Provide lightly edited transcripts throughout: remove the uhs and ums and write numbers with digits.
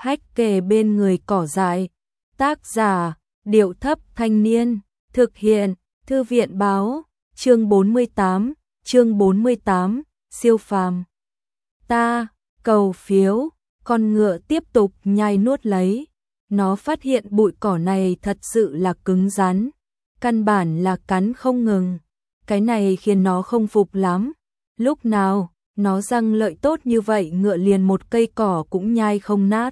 hách kề bên người cỏ dại. Tác giả, Điệu Thấp Thanh Niên, thực hiện, Thư viện Báo, chương 48, siêu phàm. Ta, cầu phiếu, con ngựa tiếp tục nhai nuốt lấy. Nó phát hiện bụi cỏ này thật sự là cứng rắn, căn bản là cắn không ngừng. Cái này khiến nó không phục lắm. Lúc nào, nó răng lợi tốt như vậy ngựa liền một cây cỏ cũng nhai không nát.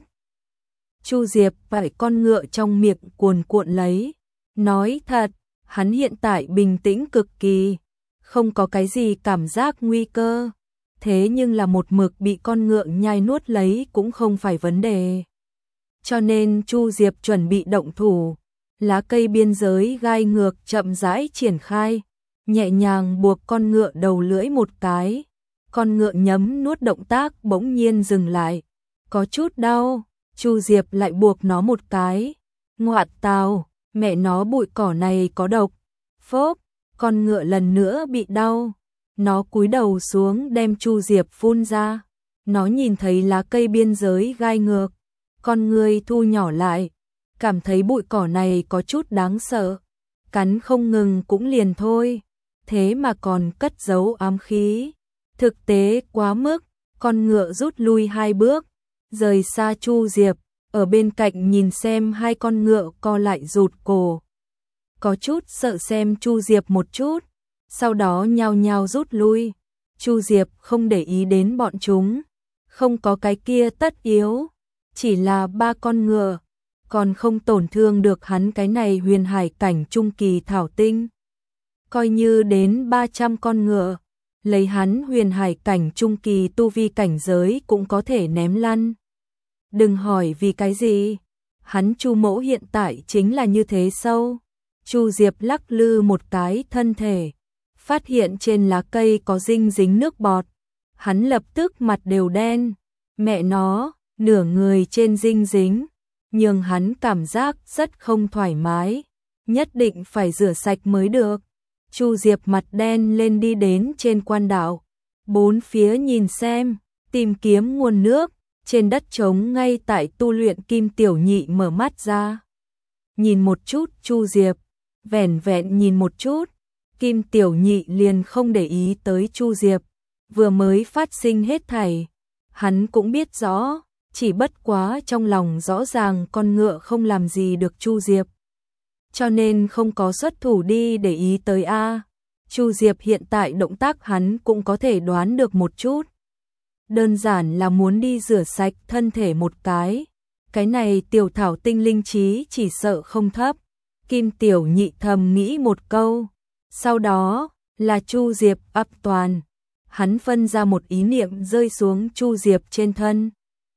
Chu Diệp phải con ngựa trong miệng cuồn cuộn lấy. Nói thật, hắn hiện tại bình tĩnh cực kỳ, không có cái gì cảm giác nguy cơ. Thế nhưng là một mực bị con ngựa nhai nuốt lấy cũng không phải vấn đề. Cho nên Chu Diệp chuẩn bị động thủ. Lá cây biên giới gai ngược chậm rãi triển khai, nhẹ nhàng buộc con ngựa đầu lưỡi một cái. Con ngựa nhấm nuốt động tác bỗng nhiên dừng lại. Có chút đau, Chu Diệp lại buộc nó một cái. Ngoạn tào, mẹ nó bụi cỏ này có độc. Phốp, con ngựa lần nữa bị đau. Nó cúi đầu xuống đem Chu Diệp phun ra. Nó nhìn thấy lá cây biên giới gai ngược, con người thu nhỏ lại, cảm thấy bụi cỏ này có chút đáng sợ. Cắn không ngừng cũng liền thôi, thế mà còn cất giấu ám khí. Thực tế quá mức, con ngựa rút lui 2 bước, rời xa Chu Diệp, ở bên cạnh nhìn xem hai con ngựa co lại rụt cổ. Có chút sợ xem Chu Diệp một chút, sau đó nhao nhao rút lui. Chu Diệp không để ý đến bọn chúng, không có cái kia tất yếu, chỉ là 3 con ngựa, còn không tổn thương được hắn cái này huyền hải cảnh trung kỳ thảo tinh. Coi như đến 300 con ngựa, lấy hắn huyền hải cảnh trung kỳ tu vi cảnh giới cũng có thể ném lăn. Đừng hỏi vì cái gì, hắn Chu mỗ hiện tại chính là như thế sâu. Chu Diệp lắc lư một cái thân thể, phát hiện trên lá cây có dinh dính nước bọt. Hắn lập tức mặt đều đen, mẹ nó, nửa người trên dinh dính, nhưng hắn cảm giác rất không thoải mái, nhất định phải rửa sạch mới được. Chu Diệp mặt đen lên đi đến trên quan đạo, bốn phía nhìn xem, tìm kiếm nguồn nước. Trên đất trống ngay tại tu luyện Kim Tiểu Nhị mở mắt ra, nhìn một chút Chu Diệp, vẻn vẹn nhìn một chút, Kim Tiểu Nhị liền không để ý tới Chu Diệp. Vừa mới phát sinh hết thảy, hắn cũng biết rõ, chỉ bất quá trong lòng rõ ràng con ngựa không làm gì được Chu Diệp, cho nên không có xuất thủ đi để ý tới a. Chu Diệp hiện tại động tác hắn cũng có thể đoán được một chút. Đơn giản là muốn đi rửa sạch thân thể một cái này tiểu thảo tinh linh trí chỉ sợ không thấp. Kim Tiểu Nhị thầm nghĩ một câu, sau đó là Chu Diệp ấp toàn. Hắn phân ra một ý niệm rơi xuống Chu Diệp trên thân.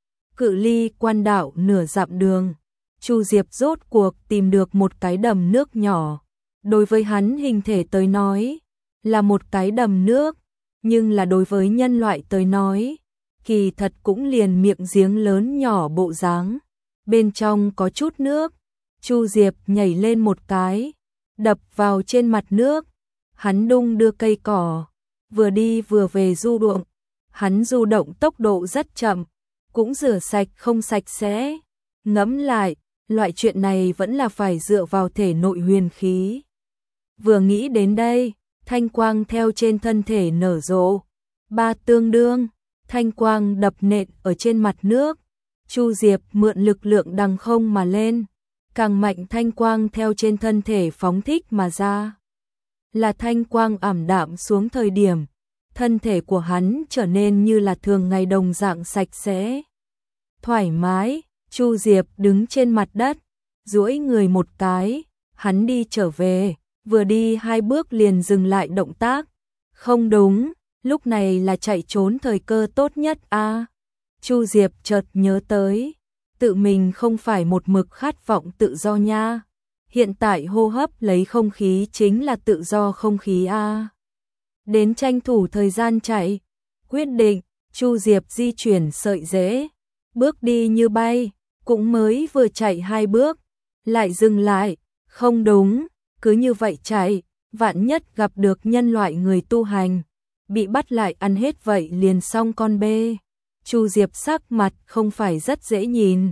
Cự ly quan đạo nửa dặm đường, Chu Diệp rốt cuộc tìm được một cái đầm nước nhỏ. Đối với hắn hình thể tới nói, là một cái đầm nước, nhưng là đối với nhân loại tới nói, kỳ thật cũng liền miệng giếng lớn nhỏ bộ dáng. Bên trong có chút nước, Chu Diệp nhảy lên một cái, đập vào trên mặt nước. Hắn đung đưa cây cỏ, vừa đi vừa về du động. Hắn du động tốc độ rất chậm, cũng rửa sạch không sạch sẽ. Ngẫm lại, loại chuyện này vẫn là phải dựa vào thể nội huyền khí. Vừa nghĩ đến đây, thanh quang theo trên thân thể nở rộ. 3 tương đương, thanh quang đập nện ở trên mặt nước. Chu Diệp mượn lực lượng đằng không mà lên, càng mạnh thanh quang theo trên thân thể phóng thích mà ra. Là thanh quang ảm đạm xuống thời điểm, thân thể của hắn trở nên như là thường ngày đồng dạng sạch sẽ, thoải mái. Chu Diệp đứng trên mặt đất, duỗi người một cái, hắn đi trở về, vừa đi 2 bước liền dừng lại động tác. Không đúng, lúc này là chạy trốn thời cơ tốt nhất a. Chu Diệp chợt nhớ tới, tự mình không phải một mực khát vọng tự do nha. Hiện tại hô hấp lấy không khí chính là tự do không khí a. Đến tranh thủ thời gian chạy, quyết định, Chu Diệp di chuyển sợi rễ, bước đi như bay, cũng mới vừa chạy 2 bước, lại dừng lại. Không đúng, cứ như vậy chạy, vạn nhất gặp được nhân loại người tu hành, bị bắt lại ăn hết vậy liền xong con bê. Chu Diệp sắc mặt không phải rất dễ nhìn,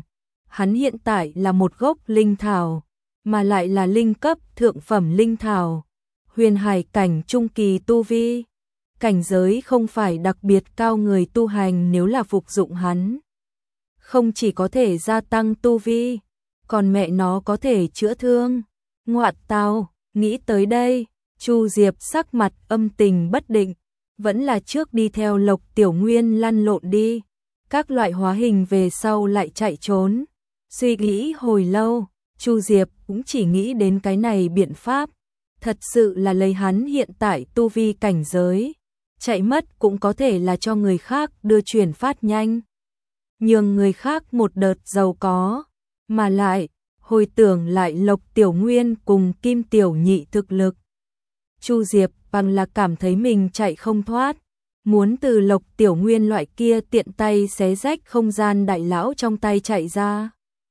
Hắn hiện tại là một gốc linh thảo, mà lại là linh cấp thượng phẩm linh thảo, huyền hải cảnh trung kỳ tu vi. Cảnh giới không phải đặc biệt cao, người tu hành nếu là phục dụng hắn, không chỉ có thể gia tăng tu vi, còn mẹ nó có thể chữa thương. Ngoạn tào, nghĩ tới đây, Chu Diệp sắc mặt âm tình bất định, vẫn là trước đi theo Lộc Tiểu Nguyên lăn lộn đi, các loại hóa hình về sau lại chạy trốn. Suy nghĩ hồi lâu, Chu Diệp cũng chỉ nghĩ đến cái này biện pháp, thật sự là lấy hắn hiện tại tu vi cảnh giới, chạy mất cũng có thể là cho người khác đưa chuyển phát nhanh, nhường người khác một đợt giàu có, mà lại, hồi tưởng lại Lộc Tiểu Nguyên cùng Kim Tiểu Nhị thực lực. Chu Diệp bằng là cảm thấy mình chạy không thoát, muốn từ Lộc Tiểu Nguyên loại kia tiện tay xé rách không gian đại lão trong tay chạy ra.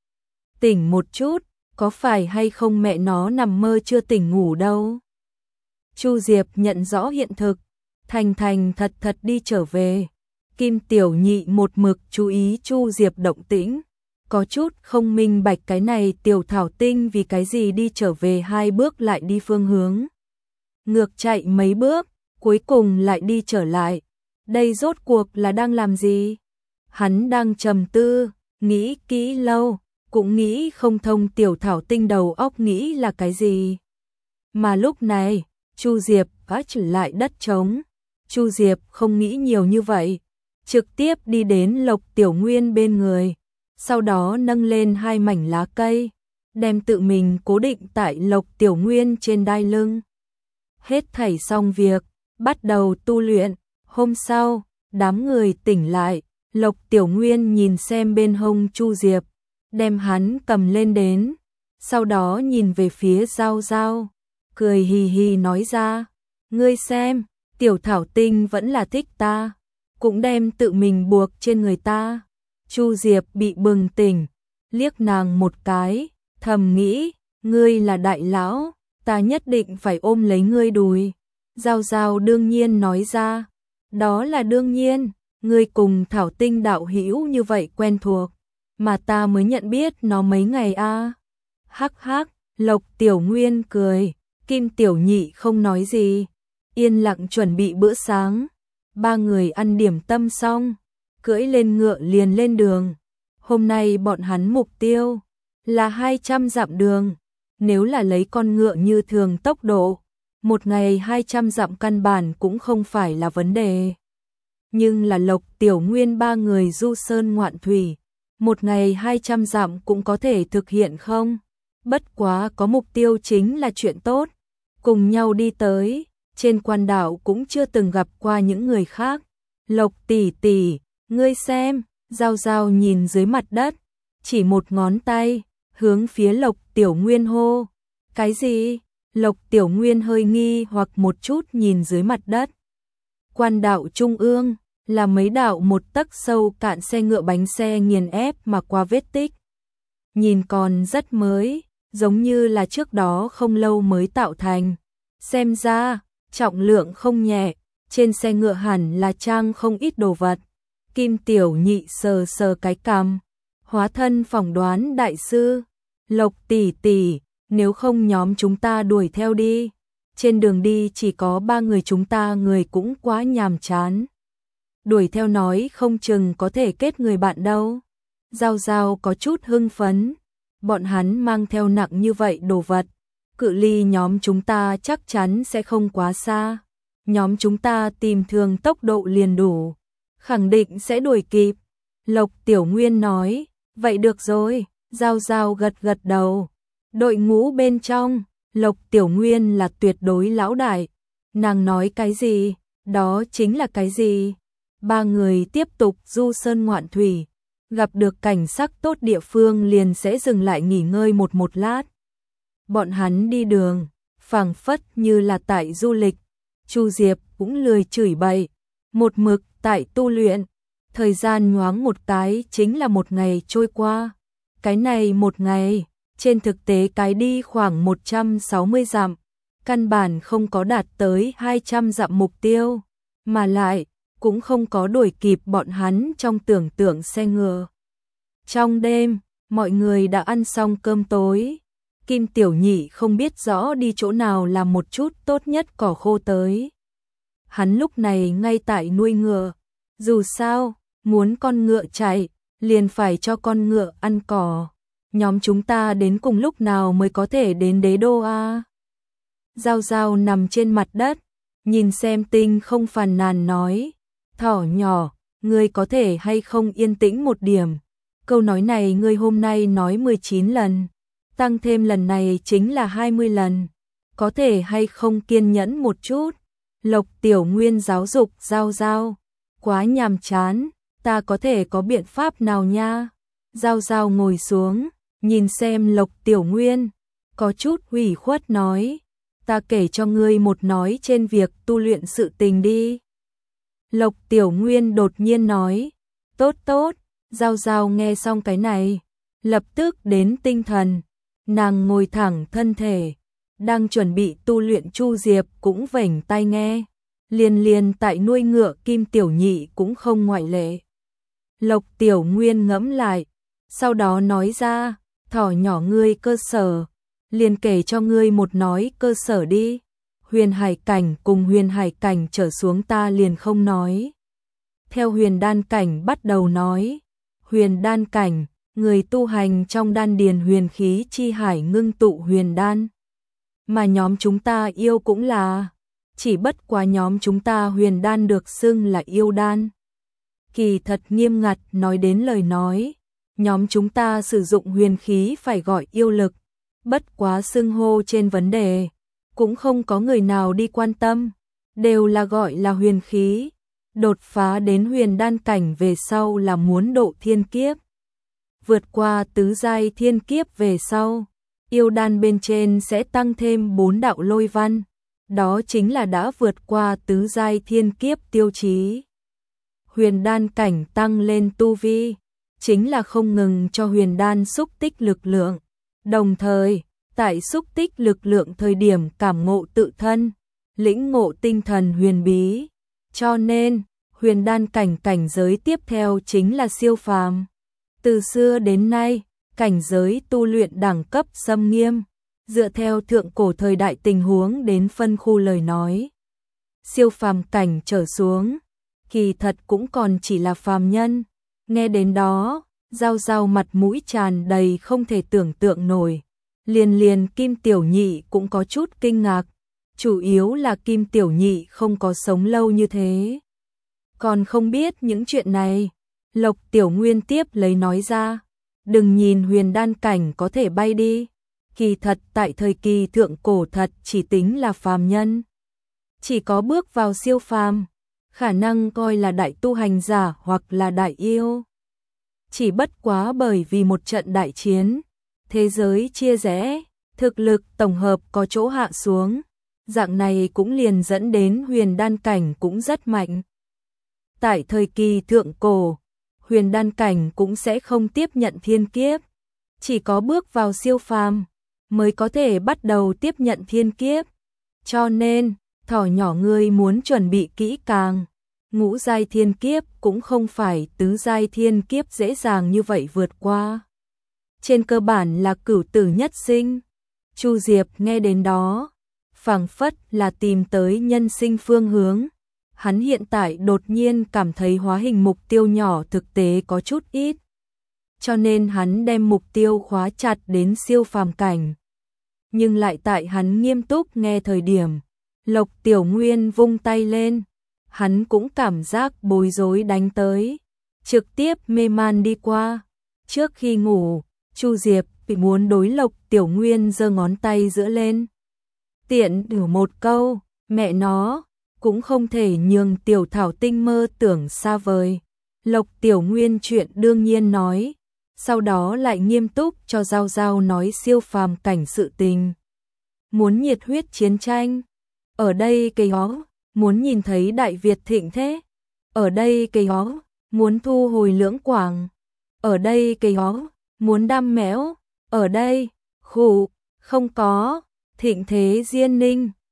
Tỉnh một chút, có phải hay không mẹ nó nằm mơ chưa tỉnh ngủ đâu. Chu Diệp nhận rõ hiện thực, thành thành thật thật đi trở về. Kim Tiểu Nhị một mực chú ý Chu Diệp động tĩnh, có chút không minh bạch cái này tiểu thảo tinh vì cái gì đi trở về 2 bước lại đi phương hướng ngược chạy mấy bước, cuối cùng lại đi trở lại. Đây rốt cuộc là đang làm gì? Hắn đang trầm tư, nghĩ kỹ lâu, cũng nghĩ không thông tiểu thảo tinh đầu óc nghĩ là cái gì. Mà lúc này, Chu Diệp đã trở lại đất trống. Chu Diệp không nghĩ nhiều như vậy, trực tiếp đi đến Lộc Tiểu Nguyên bên người, sau đó nâng lên 2 mảnh lá cây, đem tự mình cố định tại Lộc Tiểu Nguyên trên đai lưng. Hết thảy xong việc, bắt đầu tu luyện. Hôm sau, đám người tỉnh lại, Lộc Tiểu Nguyên nhìn xem bên hông Chu Diệp, đem hắn cầm lên đến, sau đó nhìn về phía Giao Giao, cười hì hì nói ra, ngươi xem, tiểu thảo tinh vẫn là thích ta, cũng đem tự mình buộc trên người ta. Chu Diệp bị bừng tỉnh, liếc nàng một cái, thầm nghĩ, ngươi là đại lão, ta nhất định phải ôm lấy ngươi đùi. Giao Giao đương nhiên nói ra, đó là đương nhiên, ngươi cùng thảo tinh đạo hữu như vậy quen thuộc, mà ta mới nhận biết nó mấy ngày a. Hắc hắc, Lộc Tiểu Nguyên cười, Kim Tiểu Nhị không nói gì, yên lặng chuẩn bị bữa sáng. 3 người ăn điểm tâm xong, cưỡi lên ngựa liền lên đường. Hôm nay bọn hắn mục tiêu là 200 dặm đường, nếu là lấy con ngựa như thường tốc độ, một ngày 200 dặm căn bản cũng không phải là vấn đề. Nhưng là Lộc Tiểu Nguyên 3 người du sơn ngoạn thủy, một ngày 200 dặm cũng có thể thực hiện không? Bất quá có mục tiêu chính là chuyện tốt. Cùng nhau đi tới, trên quan đảo cũng chưa từng gặp qua những người khác. Lộc tỷ tỷ, ngươi xem, Giao Giao nhìn dưới mặt đất, chỉ một ngón tay, hướng phía Lộc Tiểu Nguyên hô. Cái gì? Lộc Tiểu Nguyên hơi nghi hoặc một chút nhìn dưới mặt đất. Quan đạo trung ương là mấy đạo một tấc sâu cạn xe ngựa bánh xe nghiền ép mà qua vết tích. Nhìn còn rất mới, giống như là trước đó không lâu mới tạo thành. Xem ra, trọng lượng không nhẹ, trên xe ngựa hẳn là trang không ít đồ vật. Kim Tiểu Nhị sờ sờ cái cằm, hóa thân phỏng đoán đại sư. Lộc tỷ tỷ, nếu không nhóm chúng ta đuổi theo đi. Trên đường đi chỉ có 3 người chúng ta, người cũng quá nhàm chán. Đuổi theo nói không chừng có thể kết người bạn đâu. Giao Giao có chút hưng phấn. Bọn hắn mang theo nặng như vậy đồ vật, cự ly nhóm chúng ta chắc chắn sẽ không quá xa. Nhóm chúng ta tìm thường tốc độ liền đủ, khẳng định sẽ đuổi kịp. Lộc Tiểu Nguyên nói, vậy được rồi. Giao Giao gật gật đầu. Đội ngũ bên trong, Lộc Tiểu Nguyên là tuyệt đối lão đại. Nàng nói cái gì, đó chính là cái gì. 3 người tiếp tục du sơn ngoạn thủy, gặp được cảnh sắc tốt địa phương liền sẽ dừng lại nghỉ ngơi một lát. Bọn hắn đi đường, phảng phất như là tại du lịch. Chu Diệp cũng lười chửi bậy, một mực tại tu luyện. Thời gian nhoáng một cái chính là một ngày trôi qua. Cái này một ngày, trên thực tế cái đi khoảng 160 dặm, căn bản không có đạt tới 200 dặm mục tiêu, mà lại cũng không có đuổi kịp bọn hắn trong tưởng tượng xe ngựa. Trong đêm, mọi người đã ăn xong cơm tối. Kim Tiểu Nhị không biết rõ đi chỗ nào làm một chút tốt nhất cỏ khô tới. Hắn lúc này ngay tại nuôi ngựa, dù sao, muốn con ngựa chạy, liền phải cho con ngựa ăn cỏ. Nhóm chúng ta đến cùng lúc nào mới có thể đến đế đô a? Giao Giao nằm trên mặt đất, nhìn xem tinh không phàn nàn nói, thỏ nhỏ, ngươi có thể hay không yên tĩnh một điểm. Câu nói này ngươi hôm nay nói 19 lần, tăng thêm lần này chính là 20 lần. Có thể hay không kiên nhẫn một chút? Lộc Tiểu Nguyên giáo dục Giao Giao, quá nhàm chán, ta có thể có biện pháp nào nha? Giao Giao ngồi xuống, nhìn xem Lộc Tiểu Nguyên, có chút ủy khuất nói, ta kể cho ngươi một nói trên việc tu luyện sự tình đi. Lộc Tiểu Nguyên đột nhiên nói, tốt tốt. Giao Giao nghe xong cái này, lập tức đến tinh thần, nàng ngồi thẳng thân thể, đang chuẩn bị tu luyện. Chu Diệp cũng vểnh tai nghe, liền tại nuôi ngựa Kim Tiểu Nhị cũng không ngoại lệ. Lộc Tiểu Nguyên ngẫm lại, sau đó nói ra, thỏ nhỏ ngươi cơ sở, liền kể cho ngươi một nói cơ sở đi. Huyền hải cảnh cùng huyền hải cảnh trở xuống ta liền không nói. Theo huyền đan cảnh bắt đầu nói. Huyền đan cảnh, người tu hành trong đan điền huyền khí chi hải ngưng tụ huyền đan. Mà nhóm chúng ta yêu cũng là, chỉ bất quá nhóm chúng ta huyền đan được xưng là yêu đan. Kỳ thật nghiêm ngặt nói đến lời nói, nhóm chúng ta sử dụng huyền khí phải gọi yêu lực, bất quá xưng hô trên vấn đề, cũng không có người nào đi quan tâm, đều là gọi là huyền khí. Đột phá đến huyền đan cảnh về sau là muốn độ thiên kiếp. Vượt qua tứ giai thiên kiếp về sau, yêu đan bên trên sẽ tăng thêm 4 đạo lôi văn, đó chính là đã vượt qua tứ giai thiên kiếp tiêu chí. Huyền đan cảnh tăng lên tu vi, chính là không ngừng cho huyền đan xúc tích lực lượng, đồng thời, tại xúc tích lực lượng thời điểm cảm ngộ tự thân, lĩnh ngộ tinh thần huyền bí. Cho nên, huyền đan cảnh cảnh giới tiếp theo chính là siêu phàm. Từ xưa đến nay, cảnh giới tu luyện đẳng cấp xâm nghiêm, dựa theo thượng cổ thời đại tình huống đến phân khu lời nói. Siêu phàm cảnh trở xuống, kỳ thật cũng còn chỉ là phàm nhân. Nghe đến đó, Giao Giao mặt mũi tràn đầy không thể tưởng tượng nổi. Liền Kim Tiểu Nhị cũng có chút kinh ngạc, chủ yếu là Kim Tiểu Nhị không có sống lâu như thế, còn không biết những chuyện này. Lộc Tiểu Nguyên tiếp lấy nói ra, đừng nhìn huyền đan cảnh có thể bay đi, kỳ thật tại thời kỳ thượng cổ thật chỉ tính là phàm nhân, chỉ có bước vào siêu phàm, khả năng coi là đại tu hành giả hoặc là đại yêu. Chỉ bất quá bởi vì một trận đại chiến, thế giới chia rẽ, thực lực tổng hợp có chỗ hạ xuống, dạng này cũng liền dẫn đến huyền đan cảnh cũng rất mạnh. Tại thời kỳ thượng cổ, huyền đan cảnh cũng sẽ không tiếp nhận thiên kiếp, chỉ có bước vào siêu phàm mới có thể bắt đầu tiếp nhận thiên kiếp. Cho nên, thỏ nhỏ ngươi muốn chuẩn bị kỹ càng, ngũ giai thiên kiếp cũng không phải tứ giai thiên kiếp dễ dàng như vậy vượt qua. Trên cơ bản là cửu tử nhất sinh. Chu Diệp nghe đến đó, phảng phất là tìm tới nhân sinh phương hướng. Hắn hiện tại đột nhiên cảm thấy hóa hình mục tiêu nhỏ thực tế có chút ít. Cho nên hắn đem mục tiêu khóa chặt đến siêu phàm cảnh. Nhưng lại tại hắn nghiêm túc nghe thời điểm, Lộc Tiểu Nguyên vung tay lên, hắn cũng cảm giác bối rối đánh tới, trực tiếp mê man đi qua. Trước khi ngủ, Chu Diệp bị muốn đối Lộc Tiểu Nguyên giơ ngón tay giữa lên. Tiện đử một câu, mẹ nó, cũng không thể nhường Tiểu Thảo Tinh mơ tưởng xa vời. Lộc Tiểu Nguyên chuyện đương nhiên nói, sau đó lại nghiêm túc cho Giao Giao nói siêu phàm cảnh sự tình. Muốn nhiệt huyết chiến tranh, ở đây cây hó, muốn nhìn thấy Đại Việt thịnh thế, ở đây cây hó, muốn thu hồi Lưỡng Quảng, ở đây cây hó, muốn đam mẽo, ở đây, khủ, không có, thịnh thế Diên Ninh,